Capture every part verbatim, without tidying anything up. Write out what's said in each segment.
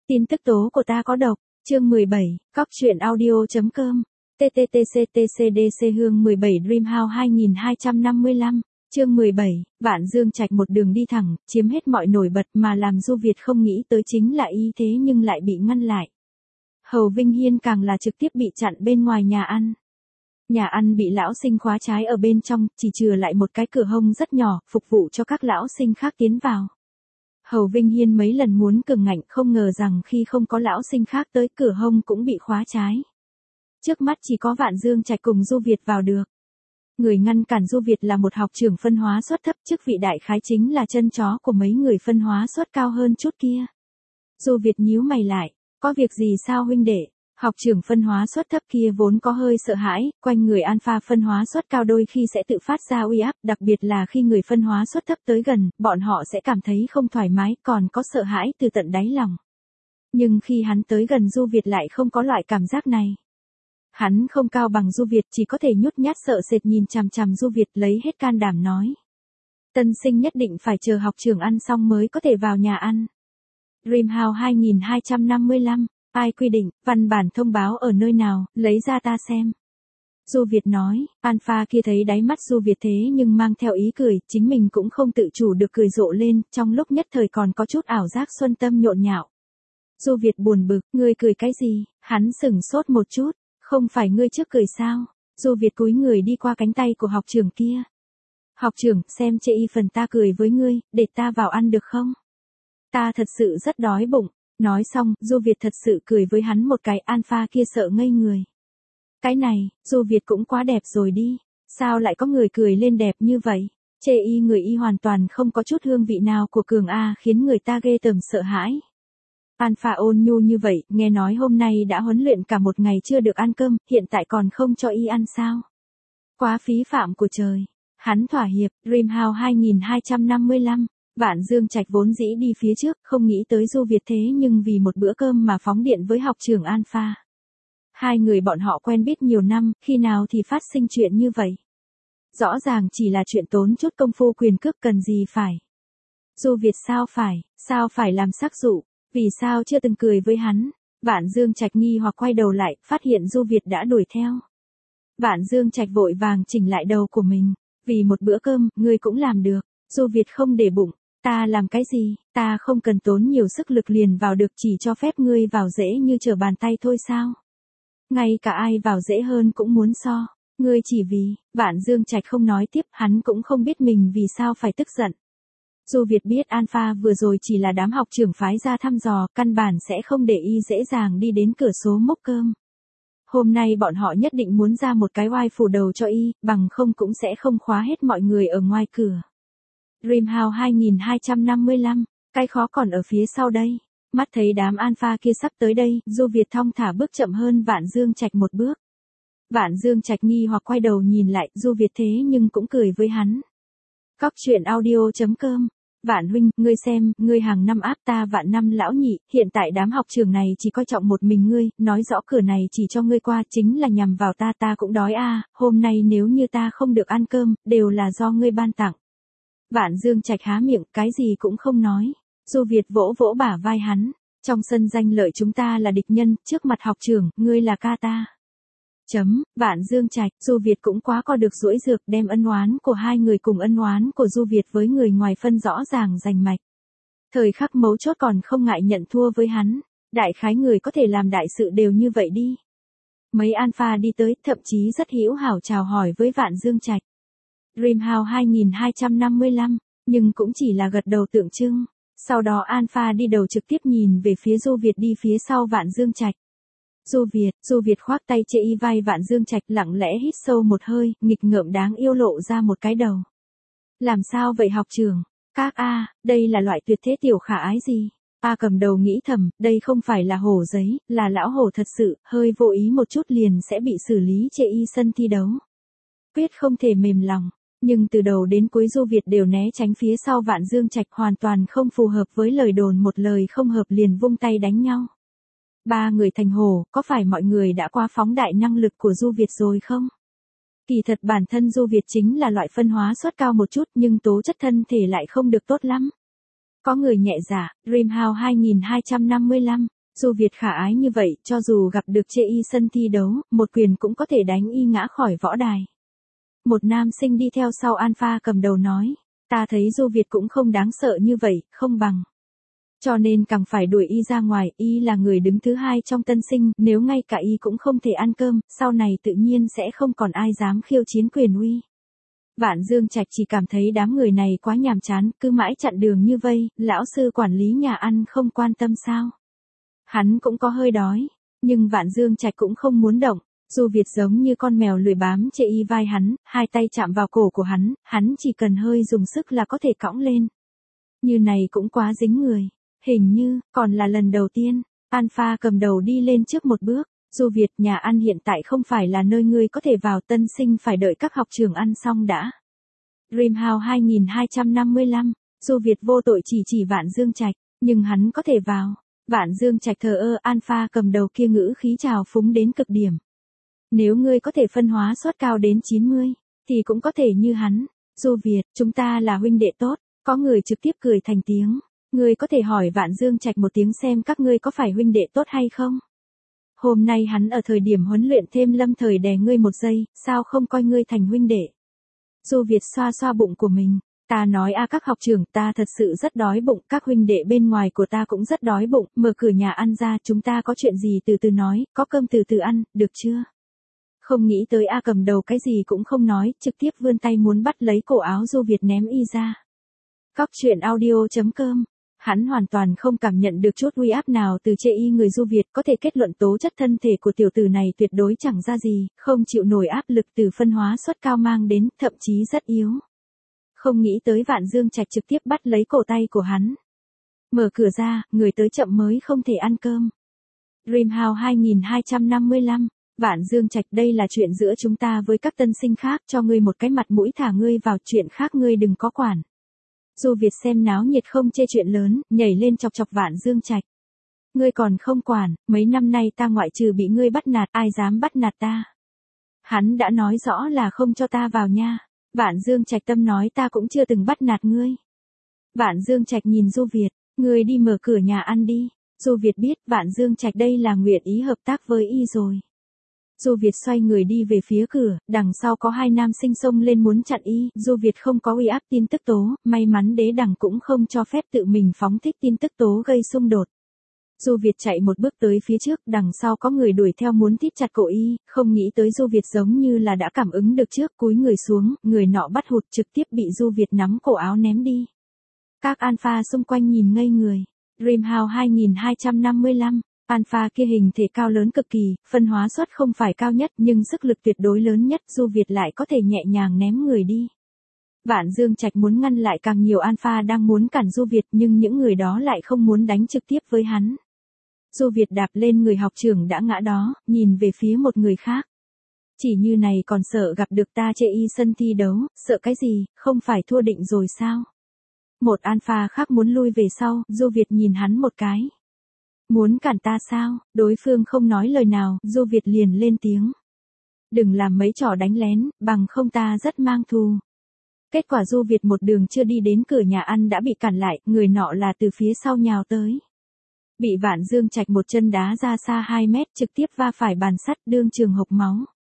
Tin tức tố của ta có độc, chương mười bảy, cóc truyện audio.com, tê tê tê xê tê xê đê xê Hương mười bảy Dreamhouse hai nghìn hai trăm năm mươi lăm, chương mười bảy, Vạn Dương Trạch một đường đi thẳng, chiếm hết mọi nổi bật mà làm Du Việt không nghĩ tới chính là y thế nhưng lại bị ngăn lại. Hầu Vinh Hiên càng là trực tiếp bị chặn bên ngoài nhà ăn. Nhà ăn bị lão sinh khóa trái ở bên trong, chỉ chừa lại một cái cửa hông rất nhỏ, phục vụ cho các lão sinh khác tiến vào. Hầu Vinh Hiên mấy lần muốn cường ngạnh không ngờ rằng khi không có lão sinh khác tới cửa hông cũng bị khóa trái. Trước mắt chỉ có Vạn Dương Trạch cùng Du Việt vào được. Người ngăn cản Du Việt là một học trưởng phân hóa suất thấp, chức vị đại khái chính là chân chó của mấy người phân hóa suất cao hơn chút kia. Du Việt nhíu mày lại, có việc gì sao huynh đệ? Học trưởng phân hóa suất thấp kia vốn có hơi sợ hãi, quanh người alpha phân hóa suất cao đôi khi sẽ tự phát ra uy áp, đặc biệt là khi người phân hóa suất thấp tới gần, bọn họ sẽ cảm thấy không thoải mái, còn có sợ hãi từ tận đáy lòng. Nhưng khi hắn tới gần Du Việt lại không có loại cảm giác này. Hắn không cao bằng Du Việt, chỉ có thể nhút nhát sợ sệt nhìn chằm chằm Du Việt, lấy hết can đảm nói. Tân sinh nhất định phải chờ học trưởng ăn xong mới có thể vào nhà ăn. Dreamhouse hai nghìn hai trăm năm mươi lăm, ai quy định, văn bản thông báo ở nơi nào, lấy ra ta xem. Du Việt nói, alpha kia thấy đáy mắt Du Việt thế nhưng mang theo ý cười, chính mình cũng không tự chủ được cười rộ lên, trong lúc nhất thời còn có chút ảo giác xuân tâm nhộn nhạo. Du Việt buồn bực, ngươi cười cái gì? Hắn sửng sốt một chút, không phải ngươi trước cười sao? Du Việt cúi người đi qua cánh tay của học trưởng kia. Học trưởng, xem chê y phần ta cười với ngươi, để ta vào ăn được không? Ta thật sự rất đói bụng. Nói xong, Du Việt thật sự cười với hắn một cái, alpha kia sợ ngây người. Cái này, Du Việt cũng quá đẹp rồi đi, sao lại có người cười lên đẹp như vậy? Chê y người y hoàn toàn không có chút hương vị nào của cường A khiến người ta ghê tởm sợ hãi. Alpha ôn nhu như vậy, nghe nói hôm nay đã huấn luyện cả một ngày chưa được ăn cơm, hiện tại còn không cho y ăn sao? Quá phí phạm của trời. Hắn thỏa hiệp, Dreamhouse hai nghìn hai trăm năm mươi lăm. Vạn Dương Trạch vốn dĩ đi phía trước, không nghĩ tới Du Việt thế nhưng vì một bữa cơm mà phóng điện với học trưởng Alpha. Hai người bọn họ quen biết nhiều năm, khi nào thì phát sinh chuyện như vậy. Rõ ràng chỉ là chuyện tốn chút công phu quyền cước cần gì phải. Du Việt sao phải, sao phải làm sắc dụ, vì sao chưa từng cười với hắn. Vạn Dương Trạch nghi hoặc quay đầu lại, phát hiện Du Việt đã đuổi theo. Vạn Dương Trạch vội vàng chỉnh lại đầu của mình, vì một bữa cơm, ngươi cũng làm được. Du Việt không để bụng. Ta làm cái gì, ta không cần tốn nhiều sức lực liền vào được, chỉ cho phép ngươi vào dễ như trở bàn tay thôi sao? Ngay cả ai vào dễ hơn cũng muốn so, ngươi chỉ vì, Vạn Dương Trạch không nói tiếp, hắn cũng không biết mình vì sao phải tức giận. Du Việt biết alpha vừa rồi chỉ là đám học trưởng phái ra thăm dò, căn bản sẽ không để y dễ dàng đi đến cửa số mốc cơm. Hôm nay bọn họ nhất định muốn ra một cái oai phủ đầu cho y, bằng không cũng sẽ không khóa hết mọi người ở ngoài cửa. Dreamhouse hai nghìn hai trăm năm mươi lăm, cái khó còn ở phía sau đây. Mắt thấy đám alpha kia sắp tới đây, Du Việt thong thả bước chậm hơn Vạn Dương Trạch một bước. Vạn Dương Trạch nghi hoặc quay đầu nhìn lại, Du Việt thế nhưng cũng cười với hắn. Cóc truyện audio.com, Vạn huynh, ngươi xem, ngươi hàng năm áp ta vạn năm lão nhị, hiện tại đám học trường này chỉ coi trọng một mình ngươi, nói rõ cửa này chỉ cho ngươi qua chính là nhằm vào ta, ta cũng đói a, à, hôm nay nếu như ta không được ăn cơm, đều là do ngươi ban tặng. Vạn Dương Trạch há miệng, cái gì cũng không nói. Du Việt vỗ vỗ bả vai hắn. Trong sân danh lợi chúng ta là địch nhân, trước mặt học trưởng, ngươi là ca ta. Chấm, Vạn Dương Trạch, Du Việt cũng quá co được duỗi dược, đem ân oán của hai người cùng ân oán của Du Việt với người ngoài phân rõ ràng rành mạch. Thời khắc mấu chốt còn không ngại nhận thua với hắn. Đại khái người có thể làm đại sự đều như vậy đi. Mấy alpha đi tới, thậm chí rất hữu hảo chào hỏi với Vạn Dương Trạch. Dreamhouse hai nghìn hai trăm năm mươi lăm, nhưng cũng chỉ là gật đầu tượng trưng. Sau đó alpha đi đầu trực tiếp nhìn về phía Du Việt đi phía sau Vạn Dương Trạch. Du Việt, Du Việt khoác tay chê y vai Vạn Dương Trạch, lặng lẽ hít sâu một hơi, nghịch ngợm đáng yêu lộ ra một cái đầu. Làm sao vậy học trưởng? Các a, đây là loại tuyệt thế tiểu khả ái gì? A cầm đầu nghĩ thầm, đây không phải là hổ giấy, là lão hổ thật sự, hơi vô ý một chút liền sẽ bị xử lý chê y sân thi đấu. Quyết không thể mềm lòng. Nhưng từ đầu đến cuối Du Việt đều né tránh phía sau Vạn Dương Trạch, hoàn toàn không phù hợp với lời đồn, một lời không hợp liền vung tay đánh nhau. Ba người thành hổ, có phải mọi người đã quá phóng đại năng lực của Du Việt rồi không? Kỳ thật bản thân Du Việt chính là loại phân hóa suất cao một chút nhưng tố chất thân thể lại không được tốt lắm. Có người nhẹ dạ, Dreamhouse hai nghìn hai trăm năm mươi lăm, Du Việt khả ái như vậy, cho dù gặp được chê y sân thi đấu, một quyền cũng có thể đánh y ngã khỏi võ đài. Một nam sinh đi theo sau Alpha cầm đầu nói, ta thấy Du Việt cũng không đáng sợ như vậy, không bằng. Cho nên càng phải đuổi y ra ngoài, y là người đứng thứ hai trong tân sinh, nếu ngay cả y cũng không thể ăn cơm, sau này tự nhiên sẽ không còn ai dám khiêu chiến quyền uy. Vạn Dương Trạch chỉ cảm thấy đám người này quá nhàm chán, cứ mãi chặn đường như vây, lão sư quản lý nhà ăn không quan tâm sao. Hắn cũng có hơi đói, nhưng Vạn Dương Trạch cũng không muốn động. Du Việt giống như con mèo lười bám chê y vai hắn, hai tay chạm vào cổ của hắn, hắn chỉ cần hơi dùng sức là có thể cõng lên. Như này cũng quá dính người. Hình như, còn là lần đầu tiên, Alpha cầm đầu đi lên trước một bước. Du Việt, nhà ăn hiện tại không phải là nơi ngươi có thể vào, tân sinh phải đợi các học trường ăn xong đã. Dreamhouse hai nghìn hai trăm năm mươi lăm, Du Việt vô tội chỉ chỉ Vạn Dương Trạch, nhưng hắn có thể vào. Vạn Dương Trạch thờ ơ, Alpha cầm đầu kia ngữ khí trào phúng đến cực điểm. Nếu ngươi có thể phân hóa suất cao đến chín mươi, thì cũng có thể như hắn. Du Việt, chúng ta là huynh đệ tốt, có người trực tiếp cười thành tiếng. Ngươi có thể hỏi Vạn Dương Trạch một tiếng xem các ngươi có phải huynh đệ tốt hay không? Hôm nay hắn ở thời điểm huấn luyện thêm lâm thời đè ngươi một giây, sao không coi ngươi thành huynh đệ? Du Việt xoa xoa bụng của mình, ta nói a các học trưởng, ta thật sự rất đói bụng, các huynh đệ bên ngoài của ta cũng rất đói bụng, mở cửa nhà ăn ra, chúng ta có chuyện gì từ từ nói, có cơm từ từ ăn, được chưa? Không nghĩ tới A cầm đầu cái gì cũng không nói, trực tiếp vươn tay muốn bắt lấy cổ áo Du Việt ném y ra. Cóc truyện audio chấm com. Hắn hoàn toàn không cảm nhận được chút uy áp nào từ chê y người Du Việt, có thể kết luận tố chất thân thể của tiểu tử này tuyệt đối chẳng ra gì, không chịu nổi áp lực từ phân hóa suất cao mang đến, thậm chí rất yếu. Không nghĩ tới Vạn Dương Trạch trực tiếp bắt lấy cổ tay của hắn. Mở cửa ra, người tới chậm mới không thể ăn cơm. Dreamhouse hai nghìn hai trăm năm mươi lăm, Vạn Dương Trạch, đây là chuyện giữa chúng ta với các tân sinh khác, cho ngươi một cái mặt mũi thả ngươi vào, chuyện khác ngươi đừng có quản. Du Việt xem náo nhiệt không chê chuyện lớn, nhảy lên chọc chọc Vạn Dương Trạch. Ngươi còn không quản, mấy năm nay ta ngoại trừ bị ngươi bắt nạt, ai dám bắt nạt ta. Hắn đã nói rõ là không cho ta vào nha. Vạn Dương Trạch tâm nói ta cũng chưa từng bắt nạt ngươi. Vạn Dương Trạch nhìn Du Việt, ngươi đi mở cửa nhà ăn đi. Du Việt biết Vạn Dương Trạch đây là nguyện ý hợp tác với y rồi. Du Việt xoay người đi về phía cửa, đằng sau có hai nam sinh xông lên muốn chặn y, Du Việt không có uy áp tin tức tố, may mắn đế đẳng cũng không cho phép tự mình phóng thích tin tức tố gây xung đột. Du Việt chạy một bước tới phía trước, đằng sau có người đuổi theo muốn thít chặt cổ y, không nghĩ tới Du Việt giống như là đã cảm ứng được trước, cúi người xuống, người nọ bắt hụt trực tiếp bị Du Việt nắm cổ áo ném đi. Các alpha xung quanh nhìn ngây người. Dreamhouse hai nghìn hai trăm năm mươi lăm. Alpha kia hình thể cao lớn cực kỳ, phân hóa suất không phải cao nhất nhưng sức lực tuyệt đối lớn nhất, Du Việt lại có thể nhẹ nhàng ném người đi. Vạn Dương Trạch muốn ngăn lại càng nhiều alpha đang muốn cản Du Việt nhưng những người đó lại không muốn đánh trực tiếp với hắn. Du Việt đạp lên người học trưởng đã ngã đó, nhìn về phía một người khác. Chỉ như này còn sợ gặp được ta chê y sân thi đấu, sợ cái gì, không phải thua định rồi sao? Một alpha khác muốn lui về sau, Du Việt nhìn hắn một cái. Muốn cản ta sao? Đối phương không nói lời nào, Du Việt liền lên tiếng. Đừng làm mấy trò đánh lén, bằng không ta rất mang thù. Kết quả Du Việt một đường chưa đi đến cửa nhà ăn đã bị cản lại, người nọ là từ phía sau nhào tới. Bị Vạn Dương Trạch một chân đá ra xa hai mét, trực tiếp va phải bàn sắt, đương trường hộc máu.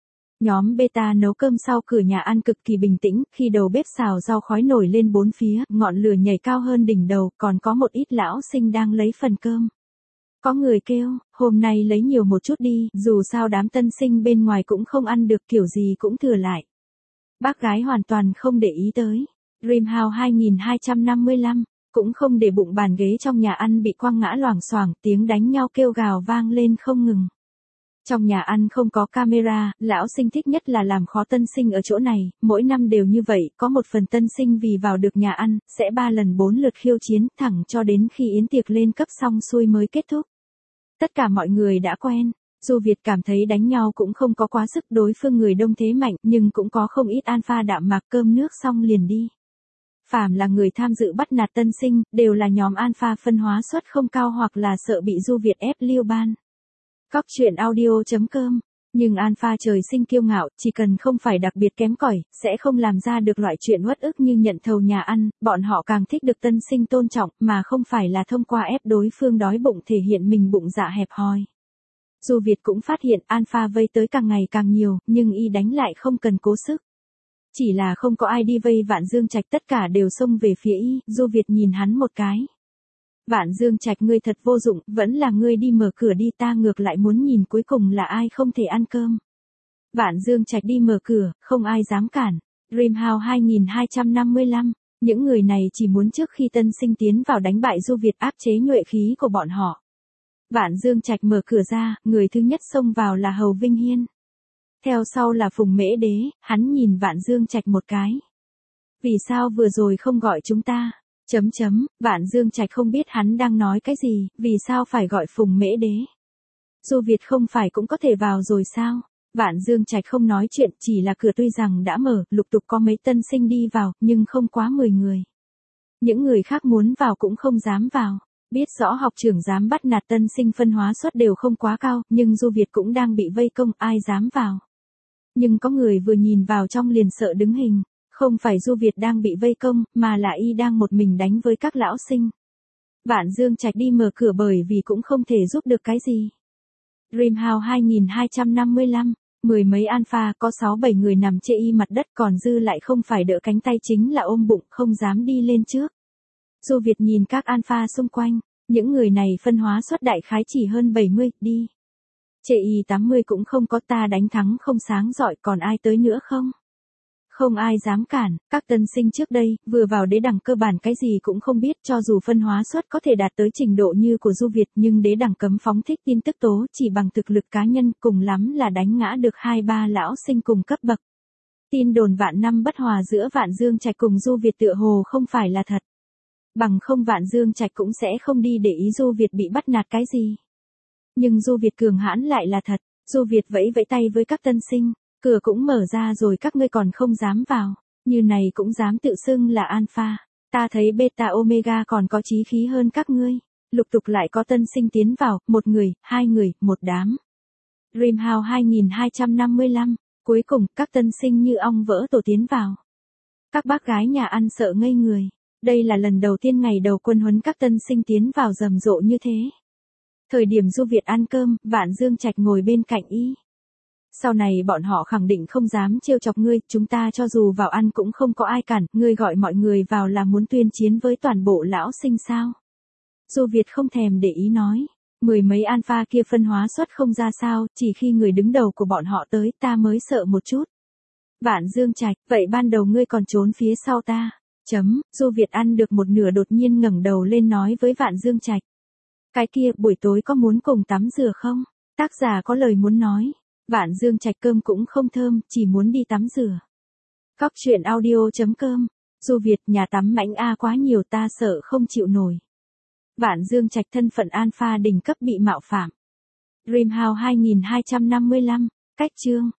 Nhóm beta nấu cơm sau cửa nhà ăn cực kỳ bình tĩnh, khi đầu bếp xào rau khói nổi lên bốn phía, ngọn lửa nhảy cao hơn đỉnh đầu, còn có một ít lão sinh đang lấy phần cơm. Có người kêu, hôm nay lấy nhiều một chút đi, dù sao đám tân sinh bên ngoài cũng không ăn được, kiểu gì cũng thừa lại. Bác gái hoàn toàn không để ý tới. Dreamhouse hai nghìn hai trăm năm mươi lăm, cũng không để bụng bàn ghế trong nhà ăn bị quăng ngã loảng xoảng, tiếng đánh nhau kêu gào vang lên không ngừng. Trong nhà ăn không có camera, lão sinh thích nhất là làm khó tân sinh ở chỗ này, mỗi năm đều như vậy, có một phần tân sinh vì vào được nhà ăn, sẽ ba lần bốn lượt khiêu chiến, thẳng cho đến khi yến tiệc lên cấp xong xuôi mới kết thúc. Tất cả mọi người đã quen, Du Việt cảm thấy đánh nhau cũng không có quá sức, đối phương người đông thế mạnh, nhưng cũng có không ít alpha đạm mạc, cơm nước xong liền đi. Phàm là người tham dự bắt nạt tân sinh, đều là nhóm alpha phân hóa suất không cao hoặc là sợ bị Du Việt ép liêu ban. Cóc truyện audio chấm com Nhưng Alpha trời sinh kiêu ngạo, chỉ cần không phải đặc biệt kém cỏi, sẽ không làm ra được loại chuyện uất ức như nhận thầu nhà ăn, bọn họ càng thích được tân sinh tôn trọng, mà không phải là thông qua ép đối phương đói bụng thể hiện mình bụng dạ hẹp hòi. Du Việt cũng phát hiện Alpha vây tới càng ngày càng nhiều, nhưng y đánh lại không cần cố sức. Chỉ là không có ai đi vây Vạn Dương Trạch, tất cả đều xông về phía y, Du Việt nhìn hắn một cái. Vạn Dương Trạch, ngươi thật vô dụng, vẫn là ngươi đi mở cửa đi, ta ngược lại muốn nhìn cuối cùng là ai không thể ăn cơm. Vạn Dương Trạch đi mở cửa, không ai dám cản. Dreamhouse hai nghìn hai trăm năm mươi lăm, những người này chỉ muốn trước khi tân sinh tiến vào đánh bại Du Việt, áp chế nhuệ khí của bọn họ. Vạn Dương Trạch mở cửa ra, người thứ nhất xông vào là Hầu Vinh Hiên. Theo sau là Phùng Mễ Đế, hắn nhìn Vạn Dương Trạch một cái. Vì sao vừa rồi không gọi chúng ta? Chấm chấm, Vạn Dương Trạch không biết hắn đang nói cái gì, vì sao phải gọi Phùng Mễ Đế? Du Việt không phải cũng có thể vào rồi sao? Vạn Dương Trạch không nói chuyện, chỉ là cửa tuy rằng đã mở, lục tục có mấy tân sinh đi vào, nhưng không quá mười người. Những người khác muốn vào cũng không dám vào. Biết rõ học trưởng dám bắt nạt tân sinh, phân hóa suất đều không quá cao, nhưng Du Việt cũng đang bị vây công, ai dám vào. Nhưng có người vừa nhìn vào trong liền sợ đứng hình. Không phải Du Việt đang bị vây công, mà là y đang một mình đánh với các lão sinh. Vạn Dương Trạch đi mở cửa bởi vì cũng không thể giúp được cái gì. Dreamhouse hai nghìn hai trăm năm mươi lăm, mười mấy Alpha có sáu bảy người nằm chê y mặt đất, còn dư lại không phải đỡ cánh tay chính là ôm bụng, không dám đi lên trước. Du Việt nhìn các Alpha xung quanh, những người này phân hóa suất đại khái chỉ hơn bảy mươi, đi. Chê y tám mươi cũng không có, ta đánh thắng không sáng giỏi, còn ai tới nữa không? Không ai dám cản, các tân sinh trước đây, vừa vào đế đẳng cơ bản cái gì cũng không biết, cho dù phân hóa suất có thể đạt tới trình độ như của Du Việt, nhưng đế đẳng cấm phóng thích tin tức tố chỉ bằng thực lực cá nhân, cùng lắm là đánh ngã được hai ba lão sinh cùng cấp bậc. Tin đồn vạn năm bất hòa giữa Vạn Dương Trạch cùng Du Việt tựa hồ không phải là thật. Bằng không Vạn Dương Trạch cũng sẽ không đi để ý Du Việt bị bắt nạt cái gì. Nhưng Du Việt cường hãn lại là thật, Du Việt vẫy vẫy tay với các tân sinh. Cửa cũng mở ra rồi, các ngươi còn không dám vào, như này cũng dám tự xưng là Alpha. Ta thấy Beta Omega còn có chí khí hơn các ngươi. Lục tục lại có tân sinh tiến vào, một người, hai người, một đám. Dreamhouse hai nghìn hai trăm năm mươi lăm, cuối cùng các tân sinh như ong vỡ tổ tiến vào. Các bác gái nhà ăn sợ ngây người. Đây là lần đầu tiên ngày đầu quân huấn các tân sinh tiến vào rầm rộ như thế. Thời điểm Du Việt ăn cơm, Vạn Dương Trạch ngồi bên cạnh y. Sau này bọn họ khẳng định không dám trêu chọc ngươi, chúng ta cho dù vào ăn cũng không có ai cản, ngươi gọi mọi người vào là muốn tuyên chiến với toàn bộ lão sinh sao? Du Việt không thèm để ý nói, mười mấy Alpha kia phân hóa suất không ra sao, chỉ khi người đứng đầu của bọn họ tới ta mới sợ một chút. Vạn Dương Trạch, vậy ban đầu ngươi còn trốn phía sau ta. Chấm, Du Việt ăn được một nửa đột nhiên ngẩng đầu lên nói với Vạn Dương Trạch. Cái kia, buổi tối có muốn cùng tắm rửa không? Tác giả có lời muốn nói. Vạn Dương Trạch cơm cũng không thơm, chỉ muốn đi tắm rửa. Cóc truyện audio chấm com. Du Việt, nhà tắm mãnh a quá nhiều, ta sợ không chịu nổi. Vạn Dương Trạch thân phận Alpha đỉnh cấp bị mạo phạm. Dreamhouse hai nghìn hai trăm năm mươi lăm, cách chương.